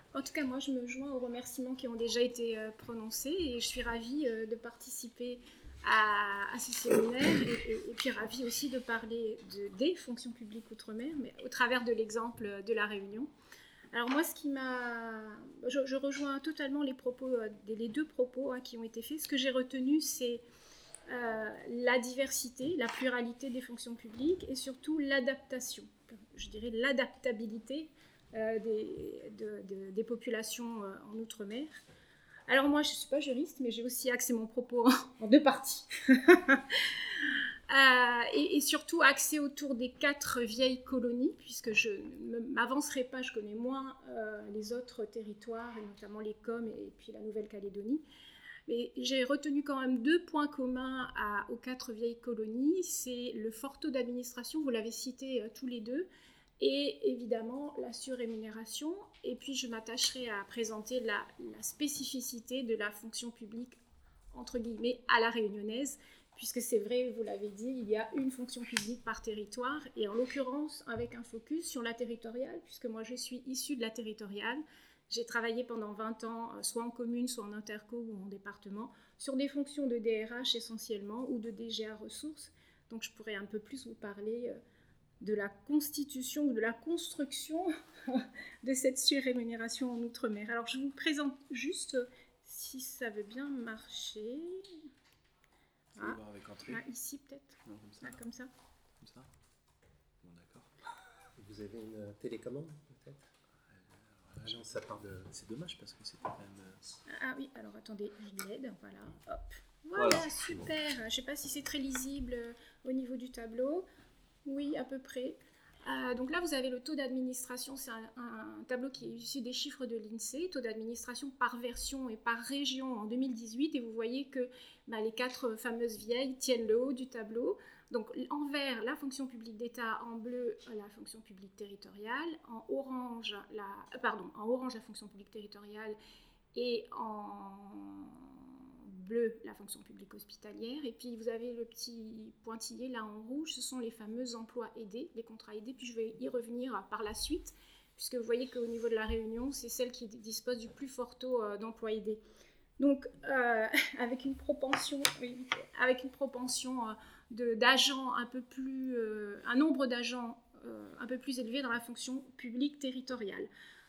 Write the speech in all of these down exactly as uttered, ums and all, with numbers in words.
En tout cas, moi, je me joins aux remerciements qui ont déjà été euh, prononcés et je suis ravie euh, de participer à, à ce séminaire et, et, et puis ravie aussi de parler de, des fonctions publiques outre-mer, mais au travers de l'exemple de la Réunion. Alors moi, ce qui m'a... Je, je rejoins totalement les propos, euh, les deux propos hein, qui ont été faits. Ce que j'ai retenu, c'est euh, la diversité, la pluralité des fonctions publiques et surtout l'adaptation, je dirais l'adaptabilité euh, des, de, de, des populations euh, en Outre-mer. Alors moi, je ne suis pas juriste, mais j'ai aussi axé mon propos en, en deux parties. Euh, et, et surtout axé autour des quatre vieilles colonies, puisque je ne m'avancerai pas, je connais moins euh, les autres territoires, et notamment les C O M et, et puis la Nouvelle-Calédonie. Mais j'ai retenu quand même deux points communs à, aux quatre vieilles colonies. C'est le fort taux d'administration, vous l'avez cité euh, tous les deux, et évidemment la surrémunération. Et puis je m'attacherai à présenter la, la spécificité de la fonction publique, entre guillemets, à la réunionnaise, puisque c'est vrai, vous l'avez dit, il y a une fonction publique par territoire, et en l'occurrence avec un focus sur la territoriale, puisque moi je suis issue de la territoriale. J'ai travaillé pendant vingt ans, soit en commune, soit en interco ou en département, sur des fonctions de D R H essentiellement, ou de D G A ressources. Donc je pourrais un peu plus vous parler de la constitution ou de la construction de cette surrémunération en Outre-mer. Alors je vous présente juste, si ça veut bien marcher... Ah, avec entrée. Ah, ici peut-être. Non, comme ça. Ah, comme ça. Comme ça. Bon, d'accord. Vous avez une télécommande peut-être euh, alors, ça part de... C'est dommage parce que c'était quand même. Ah, ah oui, alors attendez, je l'aide. Voilà. Hop. Voilà, voilà super. Bon. Je ne sais pas si c'est très lisible euh, au niveau du tableau. Oui, à peu près. Euh, donc là, vous avez le taux d'administration. C'est un, un tableau qui est issu des chiffres de l'INSEE, taux d'administration par version et par région en deux mille dix-huit. Et vous voyez que bah, les quatre fameuses vieilles tiennent le haut du tableau. Donc en vert, la fonction publique d'État, en bleu, la fonction publique territoriale, en orange, la, euh, pardon, en orange, la fonction publique territoriale et en bleu, la fonction publique hospitalière. Et puis vous avez le petit pointillé là en rouge, ce sont les fameux emplois aidés, les contrats aidés. Puis je vais y revenir par la suite, puisque vous voyez qu'au niveau de la Réunion, c'est celle qui dispose du plus fort taux euh, d'emplois aidés. Donc euh, avec une propension, oui, avec une propension euh, de, d'agents un peu plus, euh, un nombre d'agents euh, un peu plus élevé dans la fonction publique territoriale.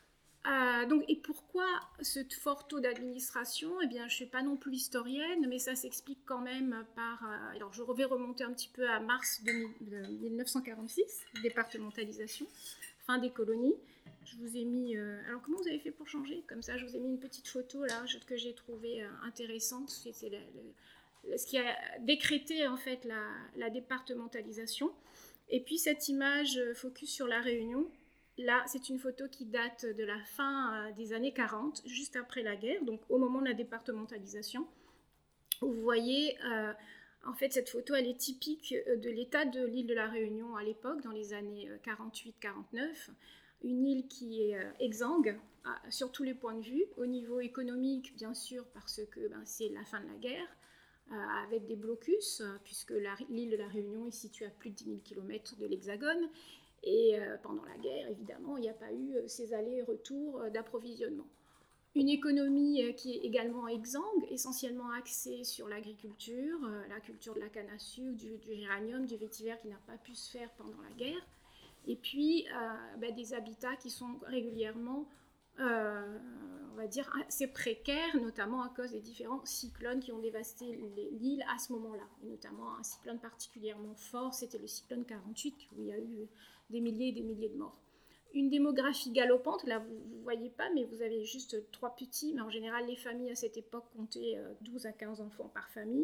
Euh, donc, et pourquoi ce fort taux d'administration ? Eh bien, je ne suis pas non plus historienne, mais ça s'explique quand même par... Euh, alors, je vais remonter un petit peu à mars de dix-neuf cent quarante-six, départementalisation, fin des colonies. Je vous ai mis... Euh, alors, comment vous avez fait pour changer ? Comme ça, je vous ai mis une petite photo là que j'ai trouvée euh, intéressante. C'est, c'est le, le, ce qui a décrété en fait la, la départementalisation. Et puis, cette image focus sur la Réunion. Là, c'est une photo qui date de la fin des années quarante, juste après la guerre, donc au moment de la départementalisation. Vous voyez, euh, en fait, cette photo, elle est typique de l'état de l'île de la Réunion à l'époque, dans les années quarante-huit quarante-neuf. Une île qui est euh, exsangue à, sur tous les points de vue. Au niveau économique, bien sûr, parce que ben, c'est la fin de la guerre, euh, avec des blocus, euh, puisque la, l'île de la Réunion est située à plus de dix mille kilomètres de l'Hexagone. Et euh, pendant la guerre, évidemment, il n'y a pas eu euh, ces allers-retours euh, d'approvisionnement. Une économie euh, qui est également exsangue, essentiellement axée sur l'agriculture, euh, la culture de la canne à sucre, du, du géranium, du vétiver qui n'a pas pu se faire pendant la guerre. Et puis, euh, bah, des habitats qui sont régulièrement, euh, on va dire, assez précaires, notamment à cause des différents cyclones qui ont dévasté l'île à ce moment-là. Et notamment un cyclone particulièrement fort, c'était le cyclone quarante-huit, où il y a eu des milliers et des milliers de morts. Une démographie galopante, là vous ne voyez pas, mais vous avez juste trois petits, mais en général les familles à cette époque comptaient douze à quinze enfants par famille,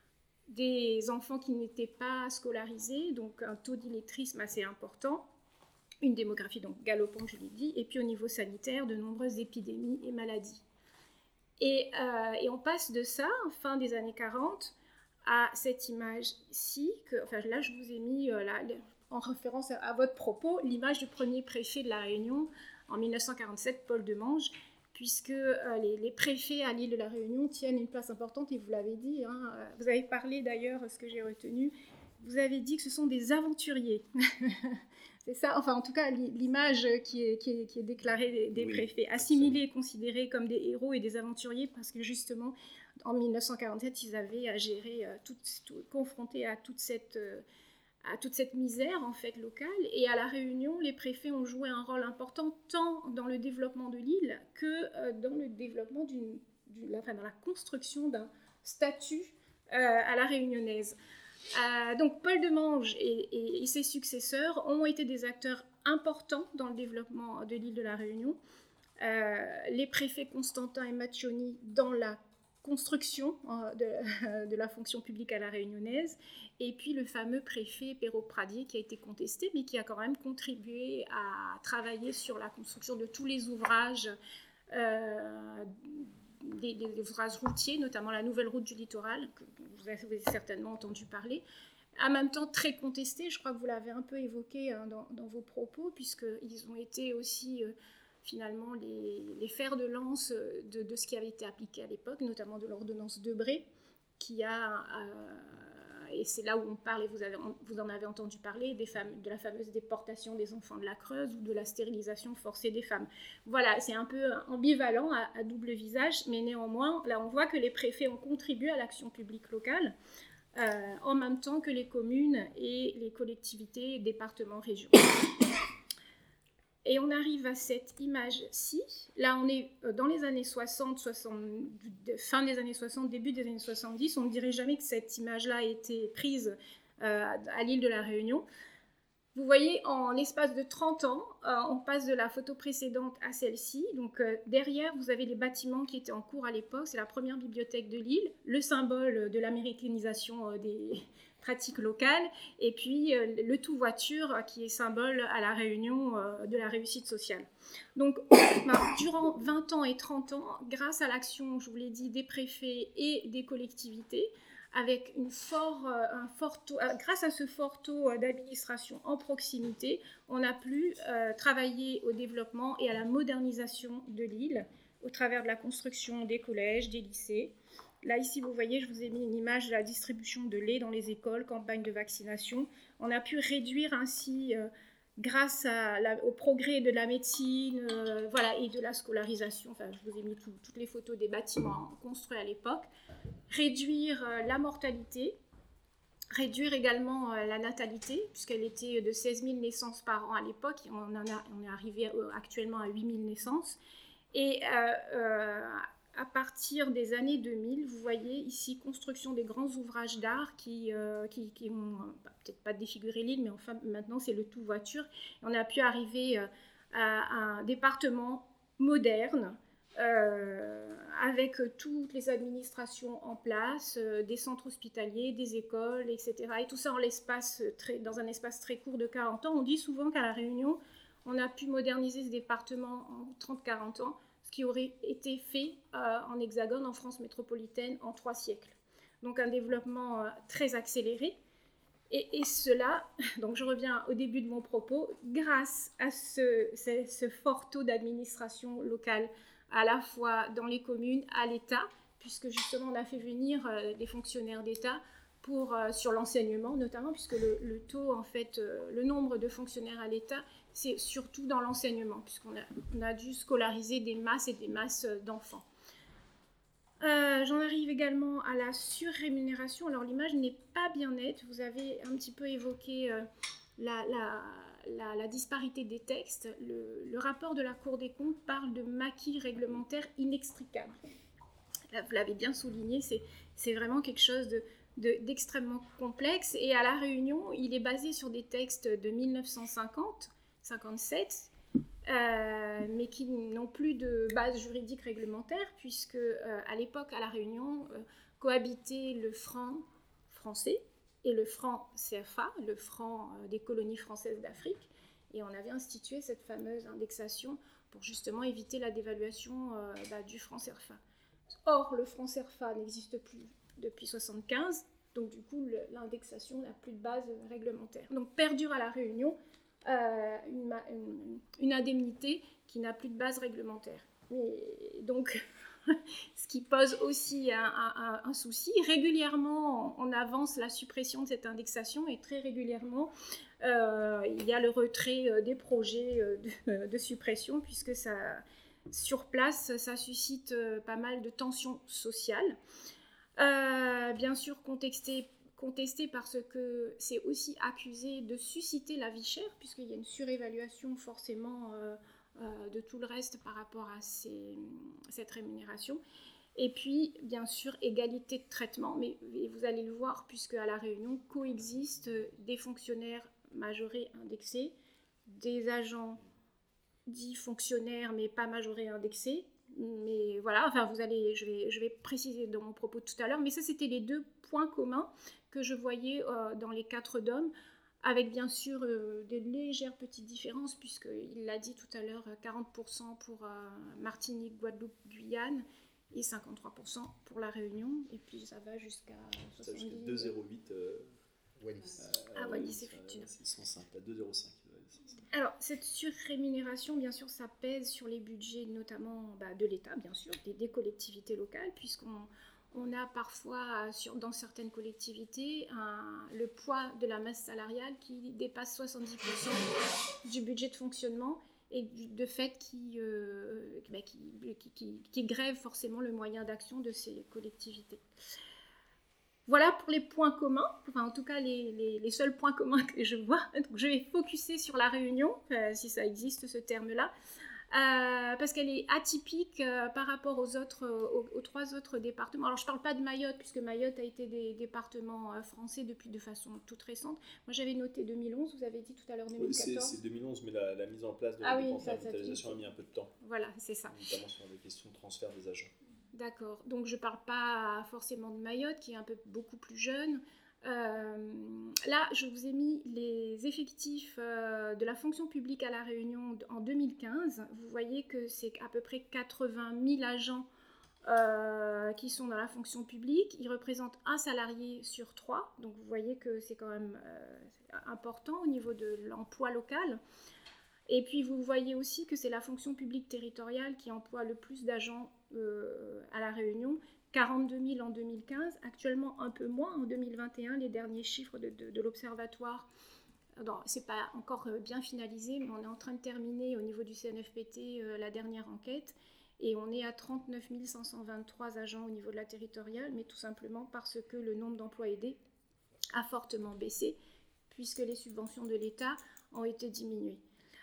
des enfants qui n'étaient pas scolarisés, donc un taux d'illettrisme assez important, une démographie donc galopante, je l'ai dit, et puis au niveau sanitaire, de nombreuses épidémies et maladies. Et, euh, et on passe de ça, fin des années quarante, à cette image-ci, que, enfin là je vous ai mis... Euh, là, en référence à votre propos, l'image du premier préfet de la Réunion en dix-neuf cent quarante-sept, Paul Demange, puisque euh, les, les préfets à l'île de la Réunion tiennent une place importante, et vous l'avez dit, hein, vous avez parlé d'ailleurs, ce que j'ai retenu, vous avez dit que ce sont des aventuriers. C'est ça, enfin en tout cas l'image qui est, qui est, qui est déclarée des, des oui, préfets, assimilés et considérés comme des héros et des aventuriers parce que justement en mille neuf cent quarante-sept ils avaient à gérer, euh, tout, tout, confrontés à toute cette, euh, à toute cette misère en fait locale. Et à La Réunion, les préfets ont joué un rôle important tant dans le développement de l'île que euh, dans le développement d'une, d'une, enfin, dans la construction d'un statut euh, à la réunionnaise. Euh, donc Paul Demange et, et, et ses successeurs ont été des acteurs importants dans le développement de l'île de la Réunion. Euh, les préfets Constantin et Maccioni dans la construction euh, de, de la fonction publique à la réunionnaise, et puis le fameux préfet Perrault-Pradier qui a été contesté, mais qui a quand même contribué à travailler sur la construction de tous les ouvrages euh, Des, des ouvrages routiers, notamment la nouvelle route du littoral, que vous avez certainement entendu parler, en même temps très contesté, je crois que vous l'avez un peu évoqué hein, dans, dans vos propos, puisqu'ils ont été aussi euh, finalement les, les fers de lance de, de ce qui avait été appliqué à l'époque, notamment de l'ordonnance Debré, qui a, euh, et c'est là où on parle, et vous, avez, vous en avez entendu parler, des femmes, de la fameuse déportation des enfants de la Creuse ou de la stérilisation forcée des femmes. Voilà, c'est un peu ambivalent, à, à double visage, mais néanmoins, là on voit que les préfets ont contribué à l'action publique locale, euh, en même temps que les communes et les collectivités, départements, régions. Et on arrive à cette image-ci. Là, on est dans les années soixante, soixante, fin des années soixante, début des années soixante-dix. On ne dirait jamais que cette image-là a été prise euh, à l'île de la Réunion. Vous voyez, en l'espace de trente ans, euh, on passe de la photo précédente à celle-ci. Donc, euh, derrière, vous avez les bâtiments qui étaient en cours à l'époque. C'est la première bibliothèque de l'île, le symbole de l'américanisation euh, des pratiques locales, et puis euh, le tout voiture qui est symbole à la Réunion euh, de la réussite sociale. Donc, bah, durant vingt ans et trente ans, grâce à l'action, je vous l'ai dit, des préfets et des collectivités, avec une fort, euh, un fort taux, euh, grâce à ce fort taux euh, d'administration en proximité, on a pu euh, travailler au développement et à la modernisation de l'île au travers de la construction des collèges, des lycées. Là, ici, vous voyez, je vous ai mis une image de la distribution de lait dans les écoles, campagne de vaccination. On a pu réduire ainsi, euh, grâce à la, au progrès de la médecine euh, voilà, et de la scolarisation, enfin, je vous ai mis tout, toutes les photos des bâtiments construits à l'époque, réduire euh, la mortalité, réduire également euh, la natalité, puisqu'elle était de seize mille naissances par an à l'époque, on, en a, on est arrivé euh, actuellement à huit mille naissances, et euh, euh, à partir des années deux mille, vous voyez ici construction des grands ouvrages d'art qui, euh, qui, qui ont bah, peut-être pas défiguré l'île, mais enfin maintenant c'est le tout voiture. On a pu arriver euh, à un département moderne euh, avec toutes les administrations en place, euh, des centres hospitaliers, des écoles, et cetera. Et tout ça en l'espace très, dans un espace très court de quarante ans. On dit souvent qu'à La Réunion, on a pu moderniser ce département en trente à quarante ans, ce qui aurait été fait euh, en Hexagone, en France métropolitaine, en trois siècles. Donc un développement euh, très accéléré. Et, et cela, donc je reviens au début de mon propos, grâce à ce, ce, ce fort taux d'administration locale, à la fois dans les communes, à l'État, puisque justement on a fait venir euh, des fonctionnaires d'État pour, euh, sur l'enseignement notamment, puisque le, le taux, en fait, euh, le nombre de fonctionnaires à l'État, c'est surtout dans l'enseignement, puisqu'on a, on a dû scolariser des masses et des masses d'enfants. Euh, j'en arrive également à la surrémunération. Alors l'image n'est pas bien nette, vous avez un petit peu évoqué euh, la, la, la, la disparité des textes. Le, le rapport de la Cour des comptes parle de maquis réglementaires inextricables. Là, vous l'avez bien souligné, c'est, c'est vraiment quelque chose de, de, d'extrêmement complexe. Et à La Réunion, il est basé sur des textes de mille neuf cent cinquante, cinquante-sept, Euh, mais qui n'ont plus de base juridique réglementaire, puisque euh, à l'époque, à La Réunion, euh, cohabitaient le franc français et le franc C F A, le franc euh, des colonies françaises d'Afrique, et on avait institué cette fameuse indexation pour justement éviter la dévaluation euh, bah, du franc C F A. Or, le franc C F A n'existe plus depuis soixante-quinze, donc du coup, le, l'indexation n'a plus de base réglementaire. Donc, perdure à La Réunion euh, une, une, une indemnité qui n'a plus de base réglementaire. Et donc, ce qui pose aussi un, un, un souci. Régulièrement, on avance la suppression de cette indexation et très régulièrement, euh, il y a le retrait des projets de, de suppression puisque ça, sur place, ça suscite pas mal de tensions sociales. Euh, bien sûr, contesté, contesté parce que c'est aussi accusé de susciter la vie chère puisqu'il y a une surévaluation forcément euh, euh, de tout le reste par rapport à ces, cette rémunération. Et puis, bien sûr, égalité de traitement, mais vous allez le voir puisque à La Réunion coexistent des fonctionnaires majorés indexés, des agents dits fonctionnaires mais pas majorés indexés. Mais voilà, enfin vous allez, je vais, je vais préciser dans mon propos tout à l'heure, mais ça c'était les deux points communs que je voyais euh, dans les quatre D O M, avec bien sûr euh, des légères petites différences, puisqu'il l'a dit tout à l'heure, quarante pour cent pour euh, Martinique, Guadeloupe, Guyane, et cinquante-trois pour cent pour La Réunion, et puis ça va jusqu'à soixante-dix. Ça jusqu'à deux virgule zéro huit euh, Wallis. Euh, ah, Wallis, effectivement. C'est cent cinq, là, deux virgule zéro cinq. Alors, cette surrémunération, bien sûr, ça pèse sur les budgets, notamment bah, de l'État, bien sûr, des, des collectivités locales, puisqu'on on a parfois, sur, dans certaines collectivités, un, le poids de la masse salariale qui dépasse soixante-dix pour cent du budget de fonctionnement et du, de fait qui, euh, bah, qui, qui, qui, qui grève forcément le moyen d'action de ces collectivités. Voilà pour les points communs, enfin en tout cas les, les, les seuls points communs que je vois. Donc je vais focuser sur La Réunion, euh, si ça existe ce terme-là, euh, parce qu'elle est atypique euh, par rapport aux, autres, aux, aux trois autres départements. Alors je ne parle pas de Mayotte, puisque Mayotte a été des départements euh, français depuis de façon toute récente. Moi j'avais noté deux mille onze, vous avez dit tout à l'heure deux mille quatorze. Oui, c'est, c'est deux mille onze, mais la, la mise en place de la ah dépense oui, d'hospitalisation a mis un peu de temps. Voilà, c'est ça. Notamment sur des questions de transfert des agents. D'accord, donc je ne parle pas forcément de Mayotte, qui est un peu beaucoup plus jeune. Euh, là, je vous ai mis les effectifs euh, de la fonction publique à La Réunion en deux mille quinze. Vous voyez que c'est à peu près quatre-vingt mille agents euh, qui sont dans la fonction publique. Ils représentent un salarié sur trois, donc vous voyez que c'est quand même euh, important au niveau de l'emploi local. Et puis vous voyez aussi que c'est la fonction publique territoriale qui emploie le plus d'agents euh, à La Réunion, quarante-deux mille en deux mille quinze, actuellement un peu moins en deux mille vingt et un, les derniers chiffres de, de, de l'Observatoire. Ce n'est pas encore bien finalisé, mais on est en train de terminer au niveau du C N F P T euh, la dernière enquête, et on est à trente-neuf mille cinq cent vingt-trois agents au niveau de la territoriale, mais tout simplement parce que le nombre d'emplois aidés a fortement baissé, puisque les subventions de l'État ont été diminuées.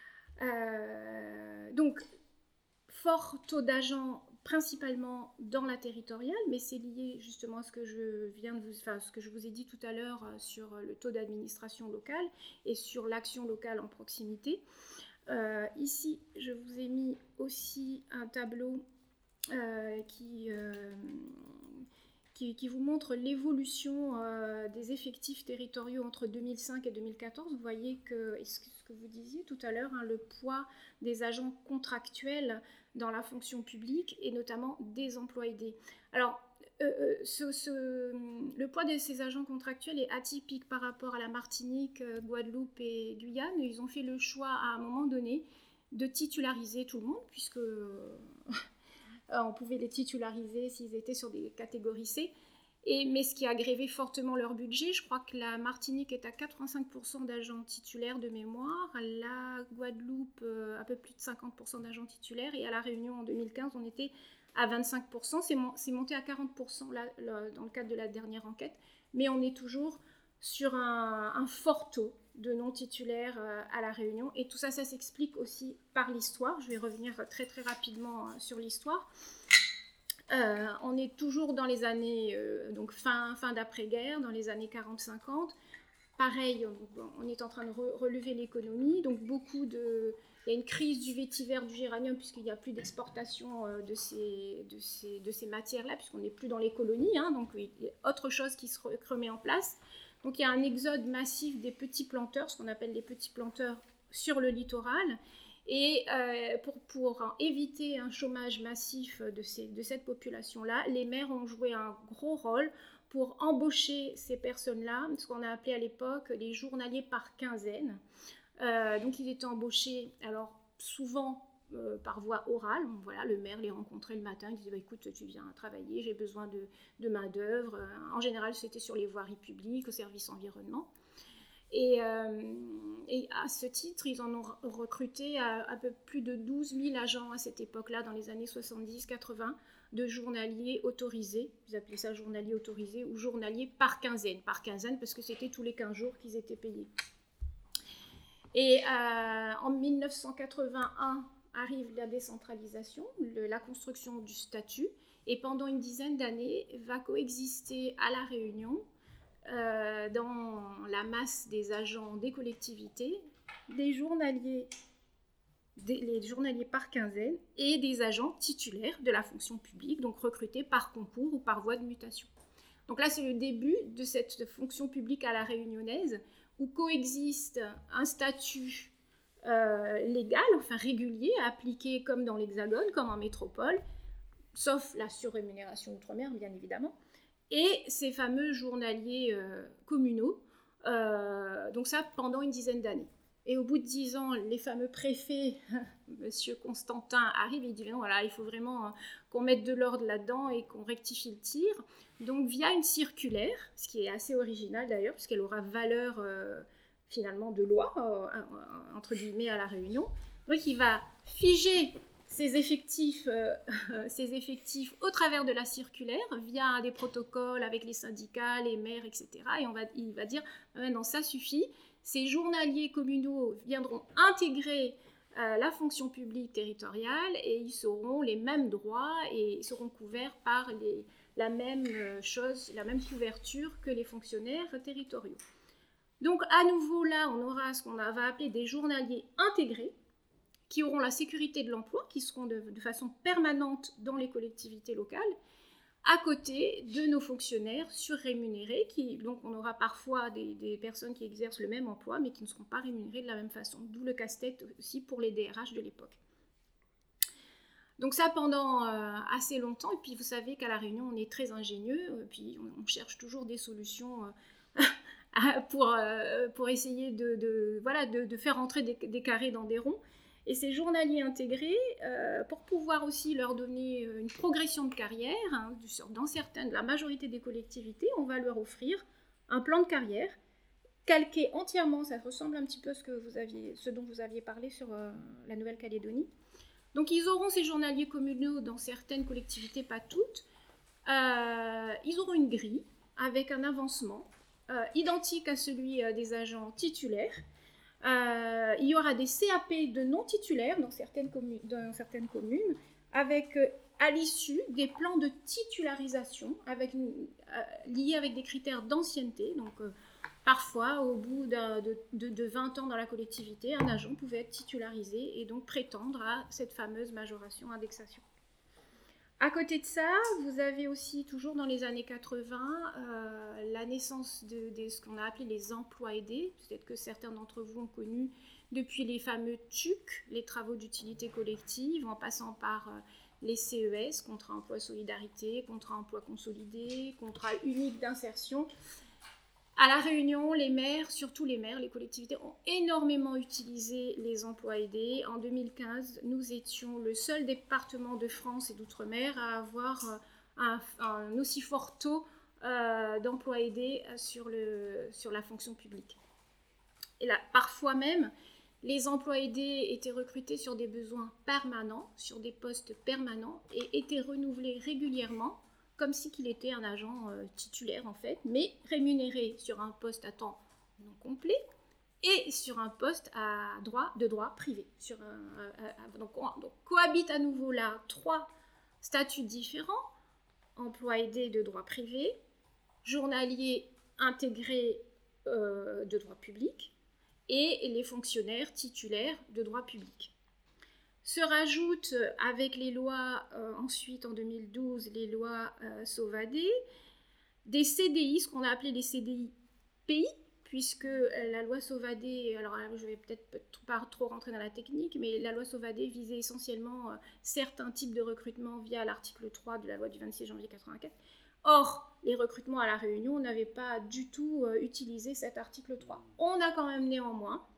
Euh, donc, fort taux d'agents principalement dans la territoriale, mais c'est lié justement à ce que je viens de vous, enfin, ce que je vous ai dit tout à l'heure sur le taux d'administration locale et sur l'action locale en proximité. Euh, ici, je vous ai mis aussi un tableau euh, qui, euh, qui, qui vous montre l'évolution euh, des effectifs territoriaux entre deux mille cinq et deux mille quatorze. Vous voyez que, ce que vous disiez tout à l'heure, hein, le poids des agents contractuels dans la fonction publique et notamment des emplois aidés. Alors, euh, ce, ce, le poids de ces agents contractuels est atypique par rapport à la Martinique, euh, Guadeloupe et Guyane. Ils ont fait le choix à un moment donné de titulariser tout le monde, puisque euh, on pouvait les titulariser s'ils étaient sur des catégories C. Et, mais ce qui a grévé fortement leur budget, je crois que la Martinique est à quatre-vingt-cinq pour cent d'agents titulaires de mémoire, la Guadeloupe euh, un peu plus de cinquante pour cent d'agents titulaires, et à La Réunion en deux mille quinze on était à vingt-cinq pour cent, c'est, mon, c'est monté à quarante pour cent là, là, dans le cadre de la dernière enquête, mais on est toujours sur un, un fort taux de non-titulaires euh, à La Réunion, et tout ça, ça s'explique aussi par l'histoire. Je vais revenir très très rapidement euh, sur l'histoire. Euh, on est toujours dans les années, euh, donc fin, fin d'après-guerre, dans les années quarante cinquante. Pareil, on, on est en train de re- relever l'économie, donc beaucoup de... Il y a une crise du vétiver, du géranium, puisqu'il n'y a plus d'exportation euh, de, ces, de, ces, de ces matières-là, puisqu'on n'est plus dans les colonies, hein, donc il y a autre chose qui se remet en place. Donc il y a un exode massif des petits planteurs, ce qu'on appelle les petits planteurs sur le littoral. Et euh, pour, pour éviter un chômage massif de, ces, de cette population-là, les maires ont joué un gros rôle pour embaucher ces personnes-là, ce qu'on a appelé à l'époque les journaliers par quinzaine. Euh, donc ils étaient embauchés, alors souvent euh, par voie orale. Donc, voilà, le maire les rencontrait le matin, il disait bah, écoute, tu viens travailler, j'ai besoin de, de main-d'œuvre. En général, c'était sur les voiries publiques, au service environnement. Et, euh, et à ce titre, ils en ont recruté à, à peu plus de douze mille agents à cette époque-là, dans les années soixante-dix quatre-vingts, de journaliers autorisés. Ils appelaient ça journaliers autorisés ou journaliers par quinzaine. Par quinzaine, parce que c'était tous les quinze jours qu'ils étaient payés. Et euh, en mille neuf cent quatre-vingt-un arrive la décentralisation, le, la construction du statut. Et pendant une dizaine d'années, va coexister à La Réunion, Euh, dans la masse des agents des collectivités, des journaliers, des, les journaliers par quinzaine et des agents titulaires de la fonction publique, donc recrutés par concours ou par voie de mutation. Donc là, c'est le début de cette fonction publique à la réunionnaise, où coexiste un statut euh, légal, enfin régulier, appliqué comme dans l'Hexagone, comme en métropole, sauf la surrémunération outre-mer, bien évidemment, et ces fameux journaliers euh, communaux, euh, donc ça pendant une dizaine d'années. Et au bout de dix ans, les fameux préfets, Monsieur Constantin, arrive et il dit non, voilà, il faut vraiment euh, qu'on mette de l'ordre là-dedans et qu'on rectifie le tir. Donc via une circulaire, ce qui est assez original d'ailleurs, puisqu'elle aura valeur euh, finalement de loi, euh, entre guillemets, à La Réunion. Donc il va figer Ces effectifs, euh, ces effectifs au travers de la circulaire, via des protocoles avec les syndicats, les maires, et cetera. Et on va, il va dire, maintenant ça suffit, ces journaliers communaux viendront intégrer euh, la fonction publique territoriale et ils auront les mêmes droits et ils seront couverts par les, la même chose, la même couverture que les fonctionnaires territoriaux. Donc à nouveau là, on aura ce qu'on va appeler des journaliers intégrés, qui auront la sécurité de l'emploi, qui seront de, de façon permanente dans les collectivités locales, à côté de nos fonctionnaires surrémunérés, qui, donc on aura parfois des, des personnes qui exercent le même emploi, mais qui ne seront pas rémunérées de la même façon, d'où le casse-tête aussi pour les D R H de l'époque. Donc ça pendant euh, assez longtemps, et puis vous savez qu'à La Réunion, on est très ingénieux, et puis on, on cherche toujours des solutions euh, pour, euh, pour essayer de, de, voilà, de, de faire entrer des, des carrés dans des ronds. Et ces journaliers intégrés, euh, pour pouvoir aussi leur donner une progression de carrière, hein, dans certaines, la majorité des collectivités, on va leur offrir un plan de carrière calqué entièrement, ça ressemble un petit peu à ce, que vous aviez, ce dont vous aviez parlé sur euh, la Nouvelle-Calédonie. Donc ils auront ces journaliers communaux dans certaines collectivités, pas toutes. Euh, ils auront une grille avec un avancement euh, identique à celui euh, des agents titulaires. Euh, il y aura des C A P de non-titulaires dans certaines, communes, dans certaines communes, avec euh, à l'issue des plans de titularisation avec, euh, liés avec des critères d'ancienneté. Donc euh, parfois, au bout de, de, de vingt ans dans la collectivité, un agent pouvait être titularisé et donc prétendre à cette fameuse majoration indexation. À côté de ça, vous avez aussi, toujours dans les années quatre-vingts, euh, la naissance de, de ce qu'on a appelé les emplois aidés. Peut-être que certains d'entre vous ont connu depuis les fameux T U C, les travaux d'utilité collective, en passant par euh, les C E S, contrat emploi solidarité, contrat emploi consolidé, contrat unique d'insertion. À La Réunion, les maires, surtout les maires, les collectivités, ont énormément utilisé les emplois aidés. En deux mille quinze, nous étions le seul département de France et d'outre-mer à avoir un, un aussi fort taux euh, d'emplois aidés sur, le, sur la fonction publique. Et là, parfois même, les emplois aidés étaient recrutés sur des besoins permanents, sur des postes permanents, et étaient renouvelés régulièrement, comme si qu'il était un agent euh, titulaire en fait, mais rémunéré sur un poste à temps non complet et sur un poste à droit, de droit privé. Sur un, euh, euh, donc, on, donc cohabitent à nouveau là trois statuts différents, emploi aidé de droit privé, journalier intégré euh, de droit public et les fonctionnaires titulaires de droit public. Se rajoutent avec les lois, euh, ensuite en deux mille douze, les lois euh, Sauvadet, des C D I, ce qu'on a appelé les C D I pays, puisque euh, la loi Sauvadet, alors je vais peut-être pas trop rentrer dans la technique, mais la loi Sauvadet visait essentiellement euh, certains types de recrutements via l'article trois de la loi du vingt-six janvier quatre-vingt-quatre. Or, les recrutements à La Réunion n'avaient pas du tout euh, utilisé cet article trois. On a quand même néanmoins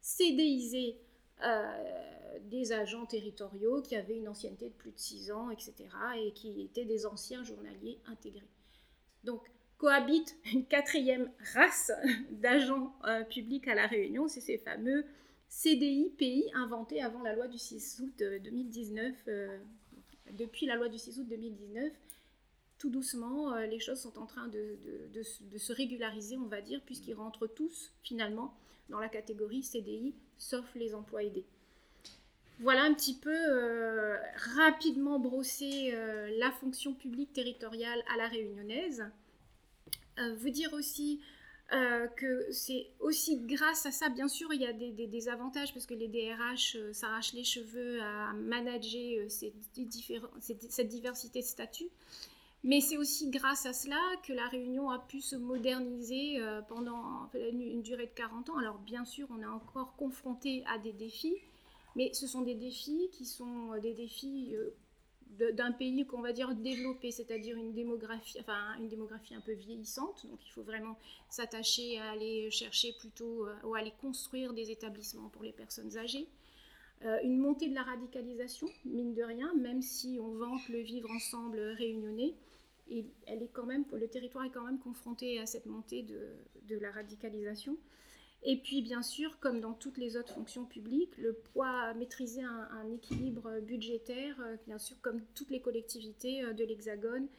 cédéiser euh, des agents territoriaux qui avaient une ancienneté de plus de six ans, et cetera, et qui étaient des anciens journaliers intégrés. Donc, cohabite une quatrième race d'agents euh, publics à La Réunion, c'est ces fameux C D I P I inventés avant la loi du six août deux mille dix-neuf. Euh, depuis la loi du six août deux mille dix-neuf, tout doucement, euh, les choses sont en train de, de, de, de se régulariser, on va dire, puisqu'ils rentrent tous, finalement, dans la catégorie C D I, sauf les emplois aidés. Voilà un petit peu euh, rapidement brossé euh, la fonction publique territoriale à la réunionnaise. Euh, vous dire aussi euh, que c'est aussi grâce à ça, bien sûr, il y a des, des, des avantages parce que les D R H euh, s'arrachent les cheveux à manager euh, ces cette, cette diversité de statuts. Mais c'est aussi grâce à cela que la Réunion a pu se moderniser euh, pendant une, une durée de quarante ans. Alors bien sûr, on est encore confronté à des défis, mais ce sont des défis qui sont des défis euh, de, d'un pays qu'on va dire développé, c'est-à-dire une démographie, enfin une démographie un peu vieillissante. Donc il faut vraiment s'attacher à aller chercher plutôt euh, ou à aller construire des établissements pour les personnes âgées. Euh, une montée de la radicalisation, mine de rien, même si on vante le vivre ensemble réunionnais, et elle est quand même, le territoire est quand même confronté à cette montée de, de la radicalisation. Et puis, bien sûr, comme dans toutes les autres fonctions publiques, le poids, maîtriser un, un équilibre budgétaire, euh, bien sûr, comme toutes les collectivités euh, de l'Hexagone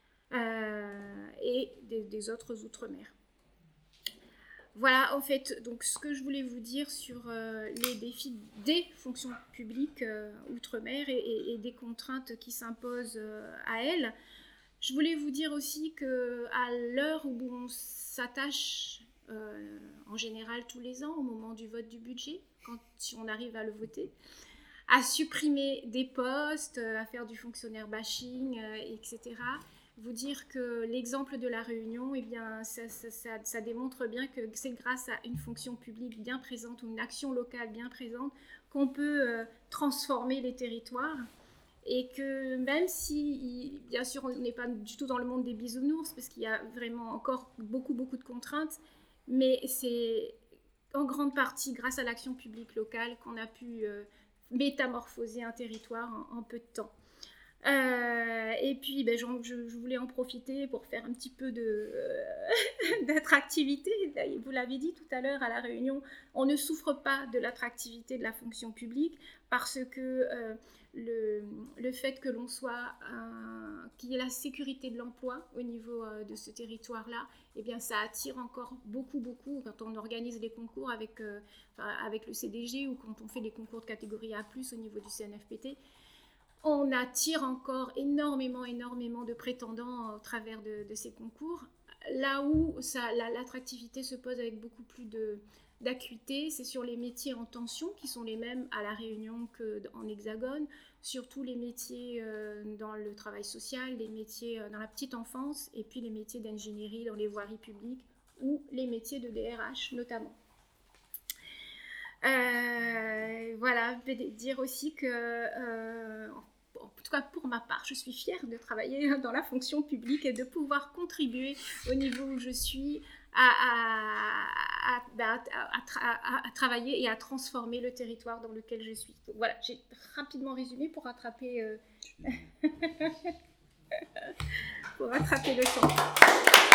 euh, et des, des autres outre-mer. Voilà, en fait, donc ce que je voulais vous dire sur euh, les défis des fonctions publiques euh, outre-mer et, et, et des contraintes qui s'imposent euh, à elles. Je voulais vous dire aussi qu'à l'heure où on s'attache, euh, en général tous les ans, au moment du vote du budget, quand on arrive à le voter, à supprimer des postes, à faire du fonctionnaire bashing, euh, et cetera, vous dire que l'exemple de la Réunion, eh bien, ça, ça, ça, ça démontre bien que c'est grâce à une fonction publique bien présente ou une action locale bien présente qu'on peut euh, transformer les territoires. Et que même si, bien sûr, on n'est pas du tout dans le monde des bisounours, parce qu'il y a vraiment encore beaucoup, beaucoup de contraintes, mais c'est en grande partie grâce à l'action publique locale qu'on a pu euh, métamorphoser un territoire en, en peu de temps. Euh, et puis, ben, je, je voulais en profiter pour faire un petit peu de, euh, d'attractivité. Vous l'avez dit tout à l'heure à La Réunion, on ne souffre pas de l'attractivité de la fonction publique parce que euh, le, le fait que l'on soit, euh, qu'il y ait la sécurité de l'emploi au niveau euh, de ce territoire-là, eh bien, ça attire encore beaucoup, beaucoup quand on organise les concours avec, euh, enfin, avec le C D G ou quand on fait les concours de catégorie A plus, au niveau du C N F P T. On attire encore énormément, énormément de prétendants au travers de, de ces concours. Là où ça, la, l'attractivité se pose avec beaucoup plus de, d'acuité, c'est sur les métiers en tension, qui sont les mêmes à La Réunion qu'en Hexagone, surtout les métiers euh, dans le travail social, les métiers euh, dans la petite enfance, et puis les métiers d'ingénierie dans les voiries publiques, ou les métiers de D R H notamment. Euh, voilà, je vais dire aussi que, euh, en tout cas pour ma part, je suis fière de travailler dans la fonction publique et de pouvoir contribuer au niveau où je suis à, à, à, à, à, à travailler et à transformer le territoire dans lequel je suis. Donc, voilà, j'ai rapidement résumé pour rattraper, euh... pour rattraper le temps.